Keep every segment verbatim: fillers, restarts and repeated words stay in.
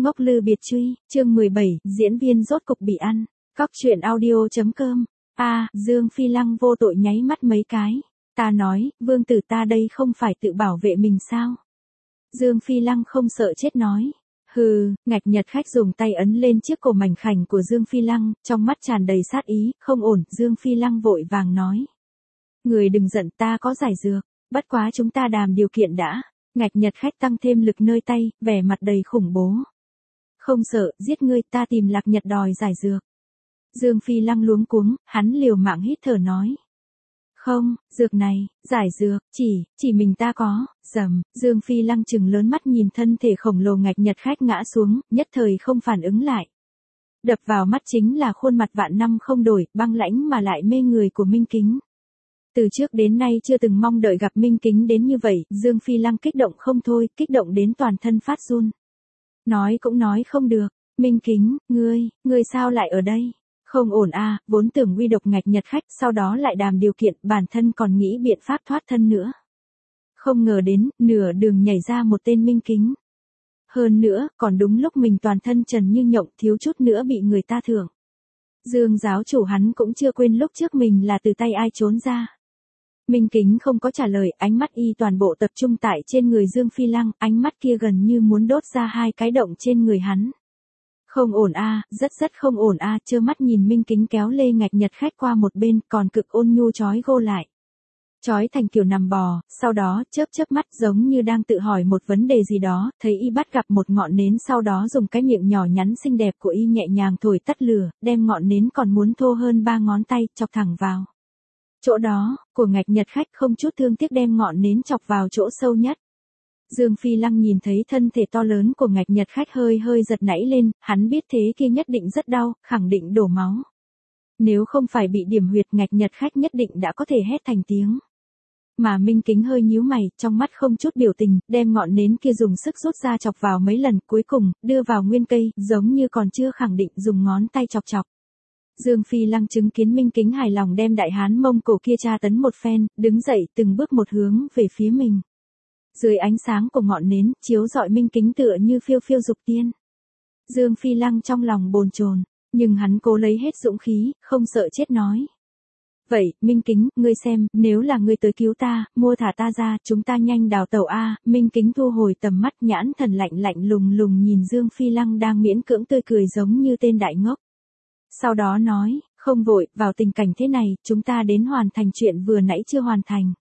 Ngốc Lư Biệt Truy, chương mười bảy, diễn viên rốt cục bị ăn. Cóc truyện audio.com. A, à, Dương Phi Lăng vô tội nháy mắt mấy cái. Ta nói, vương tử ta đây không phải tự bảo vệ mình sao? Dương Phi Lăng không sợ chết nói. Hừ, Ngạch Nhật Khách dùng tay ấn lên chiếc cổ mảnh khảnh của Dương Phi Lăng, trong mắt tràn đầy sát ý, không ổn, Dương Phi Lăng vội vàng nói. Người đừng giận, ta có giải dược, bất quá chúng ta đàm điều kiện đã. Ngạch Nhật Khách tăng thêm lực nơi tay, vẻ mặt đầy khủng bố. Không sợ, giết ngươi, ta tìm Lạc Nhật đòi giải dược. Dương Phi Lăng luống cuống, hắn liều mạng hít thở nói. Không, dược này, giải dược, chỉ, chỉ mình ta có, dầm, Dương Phi Lăng trừng lớn mắt nhìn thân thể khổng lồ Ngạch Nhật Khách ngã xuống, nhất thời không phản ứng lại. Đập vào mắt chính là khuôn mặt vạn năm không đổi, băng lãnh mà lại mê người của Minh Kính. Từ trước đến nay chưa từng mong đợi gặp Minh Kính đến như vậy, Dương Phi Lăng kích động không thôi, kích động đến toàn thân phát run. Nói cũng nói không được, Minh Kính, ngươi, ngươi sao lại ở đây? Không ổn à, vốn tưởng uy độc Ngạch Nhật Khách, sau đó lại đàm điều kiện, bản thân còn nghĩ biện pháp thoát thân nữa. Không ngờ đến, nửa đường nhảy ra một tên Minh Kính. Hơn nữa, còn đúng lúc mình toàn thân trần như nhộng, thiếu chút nữa bị người ta thưởng. Dương giáo chủ hắn cũng chưa quên lúc trước mình là từ tay ai trốn ra. Minh Kính không có trả lời, ánh mắt y toàn bộ tập trung tại trên người Dương Phi Lăng, ánh mắt kia gần như muốn đốt ra hai cái động trên người hắn. Không ổn a, à, rất rất không ổn a, à, trơ mắt nhìn Minh Kính kéo lê Ngạch Nhật Khách qua một bên, còn cực ôn nhu chói gô lại. Chói thành kiểu nằm bò, sau đó chớp chớp mắt giống như đang tự hỏi một vấn đề gì đó, thấy y bắt gặp một ngọn nến, sau đó dùng cái miệng nhỏ nhắn xinh đẹp của y nhẹ nhàng thổi tắt lửa, đem ngọn nến còn muốn thô hơn ba ngón tay, chọc thẳng vào. Chỗ đó, của Ngạch Nhật Khách không chút thương tiếc đem ngọn nến chọc vào chỗ sâu nhất. Dương Phi Lăng nhìn thấy thân thể to lớn của Ngạch Nhật Khách hơi hơi giật nảy lên, hắn biết thế kia nhất định rất đau, khẳng định đổ máu. Nếu không phải bị điểm huyệt, Ngạch Nhật Khách nhất định đã có thể hét thành tiếng. Mà Minh Kính hơi nhíu mày, trong mắt không chút biểu tình, đem ngọn nến kia dùng sức rút ra chọc vào mấy lần, cuối cùng, đưa vào nguyên cây, giống như còn chưa khẳng định, dùng ngón tay chọc chọc. Dương Phi Lăng chứng kiến Minh Kính hài lòng đem đại hán Mông Cổ kia tra tấn một phen, đứng dậy từng bước một hướng về phía mình. Dưới ánh sáng của ngọn nến, chiếu rọi Minh Kính tựa như phiêu phiêu dục tiên. Dương Phi Lăng trong lòng bồn chồn, nhưng hắn cố lấy hết dũng khí, không sợ chết nói. Vậy, Minh Kính, ngươi xem, nếu là ngươi tới cứu ta, mua thả ta ra, chúng ta nhanh đào tàu a. Minh Kính thu hồi tầm mắt, nhãn thần lạnh lạnh lùng lùng nhìn Dương Phi Lăng đang miễn cưỡng tươi cười giống như tên đại ngốc. Sau đó nói, không vội, vào tình cảnh thế này, chúng ta đến hoàn thành chuyện vừa nãy chưa hoàn thành.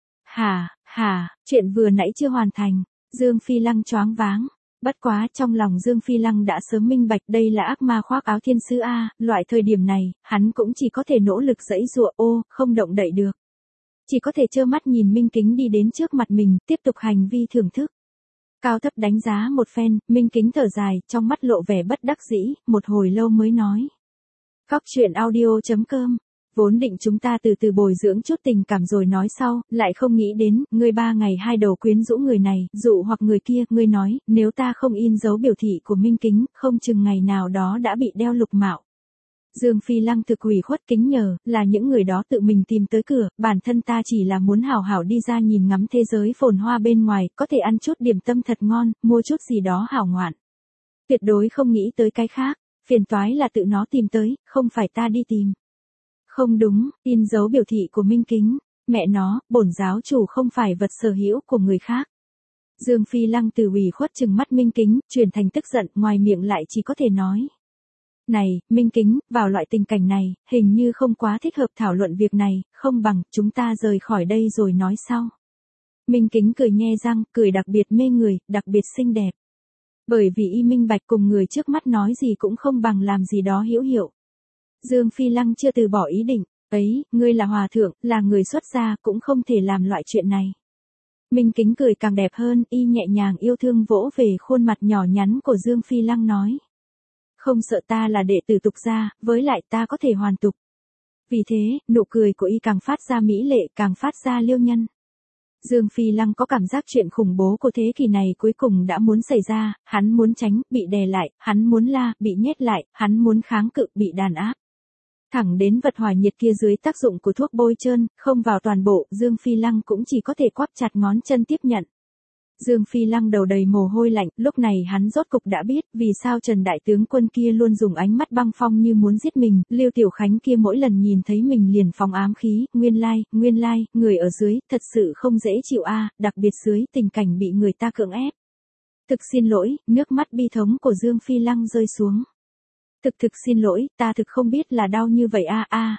Hả, hả, chuyện vừa nãy chưa hoàn thành, Dương Phi Lăng choáng váng. Bất quá trong lòng Dương Phi Lăng đã sớm minh bạch đây là ác ma khoác áo thiên sứ A, loại thời điểm này, hắn cũng chỉ có thể nỗ lực giãy giụa ô, không động đậy được. Chỉ có thể trơ mắt nhìn Minh Kính đi đến trước mặt mình, tiếp tục hành vi thưởng thức. Cao thấp đánh giá một phen, Minh Kính thở dài, trong mắt lộ vẻ bất đắc dĩ, một hồi lâu mới nói. Cóc truyện audio.com. Vốn định chúng ta từ từ bồi dưỡng chút tình cảm rồi nói sau, lại không nghĩ đến, ngươi ba ngày hai đầu quyến rũ người này, dụ hoặc người kia, ngươi nói, nếu ta không in dấu biểu thị của Minh Kính, không chừng ngày nào đó đã bị đeo lục mạo. Dương Phi Lăng thực ủy khuất kính nhờ, là những người đó tự mình tìm tới cửa, bản thân ta chỉ là muốn hảo hảo đi ra nhìn ngắm thế giới phồn hoa bên ngoài, có thể ăn chút điểm tâm thật ngon, mua chút gì đó hảo ngoạn. Tuyệt đối không nghĩ tới cái khác, phiền toái là tự nó tìm tới, không phải ta đi tìm. Không đúng, in dấu biểu thị của Minh Kính, mẹ nó, bổn giáo chủ không phải vật sở hữu của người khác. Dương Phi Lăng từ ủy khuất trừng mắt Minh Kính, chuyển thành tức giận, ngoài miệng lại chỉ có thể nói. Này, Minh Kính, vào loại tình cảnh này, hình như không quá thích hợp thảo luận việc này, không bằng, chúng ta rời khỏi đây rồi nói sau. Minh Kính cười nhe răng, cười đặc biệt mê người, đặc biệt xinh đẹp. Bởi vì y minh bạch cùng người trước mắt nói gì cũng không bằng làm gì đó hữu hiệu. Dương Phi Lăng chưa từ bỏ ý định, ấy, ngươi là hòa thượng, là người xuất gia, cũng không thể làm loại chuyện này. Minh Kính cười càng đẹp hơn, y nhẹ nhàng yêu thương vỗ về khuôn mặt nhỏ nhắn của Dương Phi Lăng nói. Không sợ, ta là đệ tử tục gia, với lại ta có thể hoàn tục. Vì thế, nụ cười của y càng phát ra mỹ lệ, càng phát ra liêu nhân. Dương Phi Lăng có cảm giác chuyện khủng bố của thế kỷ này cuối cùng đã muốn xảy ra, hắn muốn tránh, bị đè lại, hắn muốn la, bị nhét lại, hắn muốn kháng cự, bị đàn áp. Thẳng đến vật hỏa nhiệt kia dưới tác dụng của thuốc bôi trơn, không vào toàn bộ, Dương Phi Lăng cũng chỉ có thể quắp chặt ngón chân tiếp nhận. Dương Phi Lăng đầu đầy mồ hôi lạnh, lúc này hắn rốt cục đã biết vì sao Trần Đại Tướng Quân kia luôn dùng ánh mắt băng phong như muốn giết mình, Lưu Tiểu Khánh kia mỗi lần nhìn thấy mình liền phóng ám khí, nguyên lai, nguyên lai, người ở dưới, thật sự không dễ chịu a, đặc biệt dưới tình cảnh bị người ta cưỡng ép. Thực xin lỗi, nước mắt bi thống của Dương Phi Lăng rơi xuống. Thực thực xin lỗi, ta thực không biết là đau như vậy a a.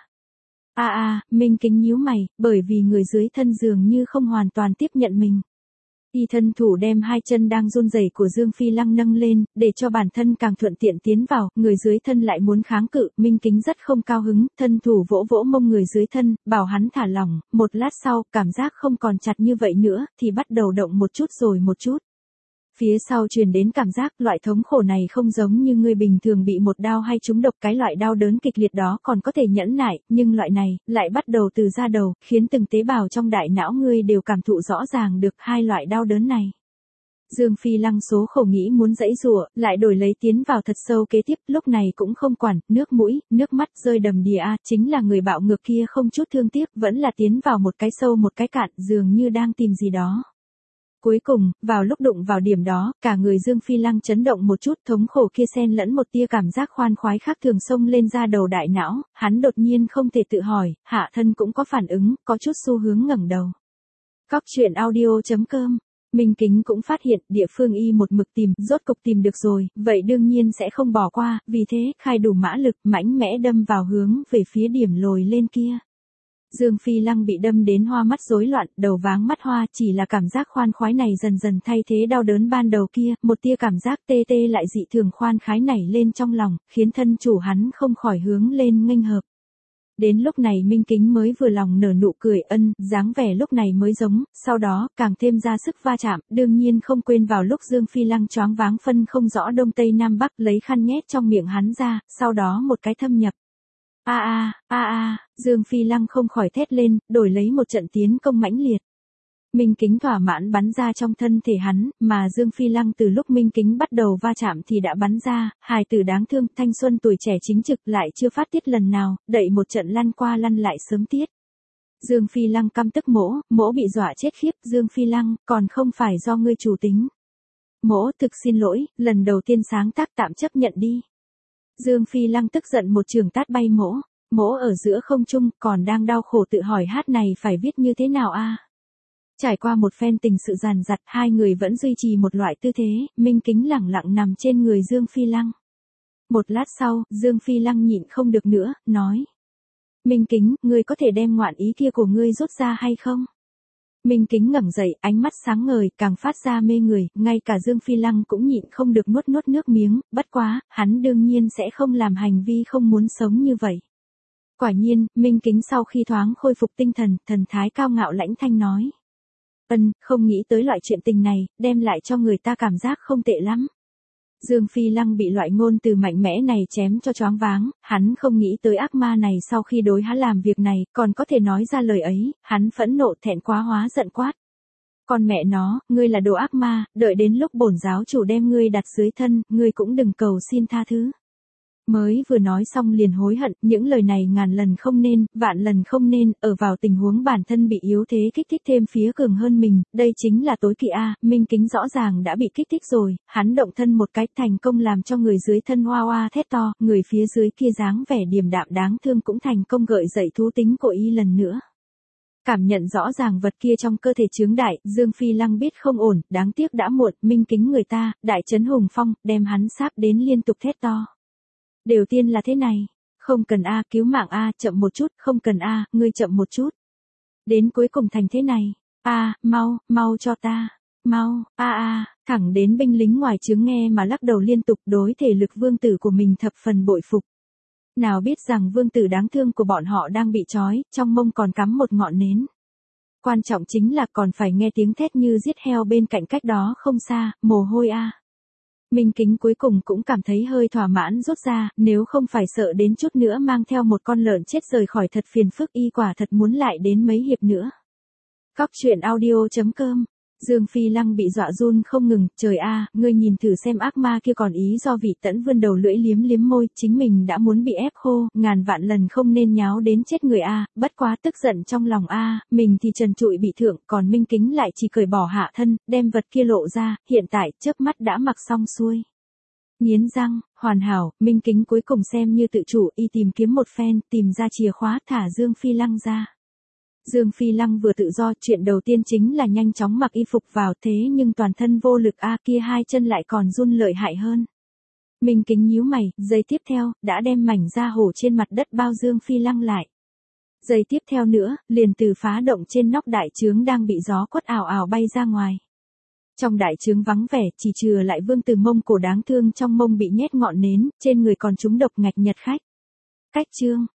A a, Minh Kính nhíu mày, bởi vì người dưới thân dường như không hoàn toàn tiếp nhận mình. Y thân thủ đem hai chân đang run rẩy của Dương Phi Lăng nâng lên, để cho bản thân càng thuận tiện tiến vào, người dưới thân lại muốn kháng cự, Minh Kính rất không cao hứng, thân thủ vỗ vỗ mông người dưới thân, bảo hắn thả lỏng, một lát sau, cảm giác không còn chặt như vậy nữa, thì bắt đầu động một chút rồi một chút. Phía sau truyền đến cảm giác loại thống khổ này không giống như người bình thường bị một đau hay trúng độc, cái loại đau đớn kịch liệt đó còn có thể nhẫn nại, nhưng loại này, lại bắt đầu từ da đầu, khiến từng tế bào trong đại não ngươi đều cảm thụ rõ ràng được hai loại đau đớn này. Dương Phi Lăng số khổ nghĩ muốn dãy rủa, lại đổi lấy tiến vào thật sâu kế tiếp, lúc này cũng không quản, nước mũi, nước mắt rơi đầm đìa a, chính là người bạo ngược kia không chút thương tiếc, vẫn là tiến vào một cái sâu một cái cạn, dường như đang tìm gì đó. Cuối cùng, vào lúc đụng vào điểm đó, cả người Dương Phi Lăng chấn động một chút, thống khổ kia xen lẫn một tia cảm giác khoan khoái khác thường xông lên ra đầu đại não, hắn đột nhiên không thể tự hỏi, hạ thân cũng có phản ứng, có chút xu hướng ngẩng đầu. Cóc truyện audio chấm com. Minh Kính cũng phát hiện địa phương y một mực tìm, rốt cục tìm được rồi, vậy đương nhiên sẽ không bỏ qua, vì thế, khai đủ mã lực, mãnh mẽ đâm vào hướng về phía điểm lồi lên kia. Dương Phi Lăng bị đâm đến hoa mắt rối loạn, đầu váng mắt hoa, chỉ là cảm giác khoan khoái này dần dần thay thế đau đớn ban đầu kia, một tia cảm giác tê tê lại dị thường khoan khái nảy lên trong lòng, khiến thân chủ hắn không khỏi hướng lên nghênh hợp. Đến lúc này Minh Kính mới vừa lòng nở nụ cười ân, dáng vẻ lúc này mới giống, sau đó, càng thêm ra sức va chạm, đương nhiên không quên vào lúc Dương Phi Lăng choáng váng phân không rõ đông tây nam bắc lấy khăn nhét trong miệng hắn ra, sau đó một cái thâm nhập. A a, a a, Dương Phi Lăng không khỏi thét lên, đổi lấy một trận tiến công mãnh liệt. Minh Kính thỏa mãn bắn ra trong thân thể hắn, mà Dương Phi Lăng từ lúc Minh Kính bắt đầu va chạm thì đã bắn ra, hài tử đáng thương, thanh xuân tuổi trẻ chính trực lại chưa phát tiết lần nào, đẩy một trận lăn qua lăn lại sớm tiết. Dương Phi Lăng căm tức mỗ, mỗ bị dọa chết khiếp, Dương Phi Lăng, còn không phải do ngươi chủ tính. Mỗ thực xin lỗi, lần đầu tiên sáng tác tạm chấp nhận đi. Dương Phi Lăng tức giận một trường tát bay mỗ, mỗ ở giữa không trung, còn đang đau khổ tự hỏi hát này phải viết như thế nào a. Trải qua một phen tình sự dằn dặt, hai người vẫn duy trì một loại tư thế, Minh Kính lẳng lặng nằm trên người Dương Phi Lăng. Một lát sau, Dương Phi Lăng nhịn không được nữa, nói. Minh Kính, ngươi có thể đem ngoạn ý kia của ngươi rút ra hay không? Minh Kính ngẩng dậy, ánh mắt sáng ngời, càng phát ra mê người, ngay cả Dương Phi Lăng cũng nhịn không được nuốt nuốt nước miếng, bất quá, hắn đương nhiên sẽ không làm hành vi không muốn sống như vậy. Quả nhiên, Minh Kính sau khi thoáng khôi phục tinh thần, thần thái cao ngạo lãnh thanh nói. Ân, không nghĩ tới loại chuyện tình này, đem lại cho người ta cảm giác không tệ lắm. Dương Phi Lăng bị loại ngôn từ mạnh mẽ này chém cho choáng váng, hắn không nghĩ tới ác ma này sau khi đối hắn làm việc này, còn có thể nói ra lời ấy, hắn phẫn nộ thẹn quá hóa giận quát. Con mẹ nó, ngươi là đồ ác ma, đợi đến lúc bổn giáo chủ đem ngươi đặt dưới thân, ngươi cũng đừng cầu xin tha thứ. Mới vừa nói xong liền hối hận, những lời này ngàn lần không nên, vạn lần không nên, ở vào tình huống bản thân bị yếu thế kích thích thêm phía cường hơn mình, đây chính là tối kỵ a. Minh Kính rõ ràng đã bị kích thích rồi, hắn động thân một cái thành công làm cho người dưới thân hoa hoa thét to, người phía dưới kia dáng vẻ điềm đạm đáng thương cũng thành công gợi dậy thú tính của y lần nữa. Cảm nhận rõ ràng vật kia trong cơ thể chướng đại, Dương Phi Lăng biết không ổn, đáng tiếc đã muộn, Minh Kính người ta, đại trấn hùng phong, đem hắn sáp đến liên tục thét to. Điều tiên là thế này, không cần a, cứu mạng a, chậm một chút, không cần a, ngươi chậm một chút. Đến cuối cùng thành thế này, a, mau, mau cho ta, mau, a a, thẳng đến binh lính ngoài trướng nghe mà lắc đầu liên tục, đối thể lực vương tử của mình thập phần bội phục. Nào biết rằng vương tử đáng thương của bọn họ đang bị trói, trong mông còn cắm một ngọn nến. Quan trọng chính là còn phải nghe tiếng thét như giết heo bên cạnh cách đó không xa, mồ hôi a. Minh Kính cuối cùng cũng cảm thấy hơi thỏa mãn rút ra, nếu không phải sợ đến chút nữa mang theo một con lợn chết rời khỏi thật phiền phức y quả thật muốn lại đến mấy hiệp nữa. Cóc truyện audio chấm com Dương Phi Lăng bị dọa run không ngừng, trời a, ngươi nhìn thử xem ác ma kia còn ý do vị tẫn vươn đầu lưỡi liếm liếm môi, chính mình đã muốn bị ép khô, ngàn vạn lần không nên nháo đến chết người a, bất quá tức giận trong lòng a, mình thì trần trụi bị thượng, còn Minh Kính lại chỉ cởi bỏ hạ thân, đem vật kia lộ ra, hiện tại, chớp mắt đã mặc xong xuôi. Nghiến răng, hoàn hảo, Minh Kính cuối cùng xem như tự chủ, y tìm kiếm một phen, tìm ra chìa khóa thả Dương Phi Lăng ra. Dương Phi Lăng vừa tự do, chuyện đầu tiên chính là nhanh chóng mặc y phục vào, thế nhưng toàn thân vô lực a, kia hai chân lại còn run lợi hại hơn. Minh Kính nhíu mày, giây tiếp theo, đã đem mảnh da hổ trên mặt đất bao Dương Phi Lăng lại. Giây tiếp theo nữa, liền từ phá động trên nóc đại trướng đang bị gió quất ào ào bay ra ngoài. Trong đại trướng vắng vẻ, chỉ trừ lại Vương Từ mông cổ đáng thương trong mông bị nhét ngọn nến, trên người còn trúng độc ngạch nhật khách. Cách chương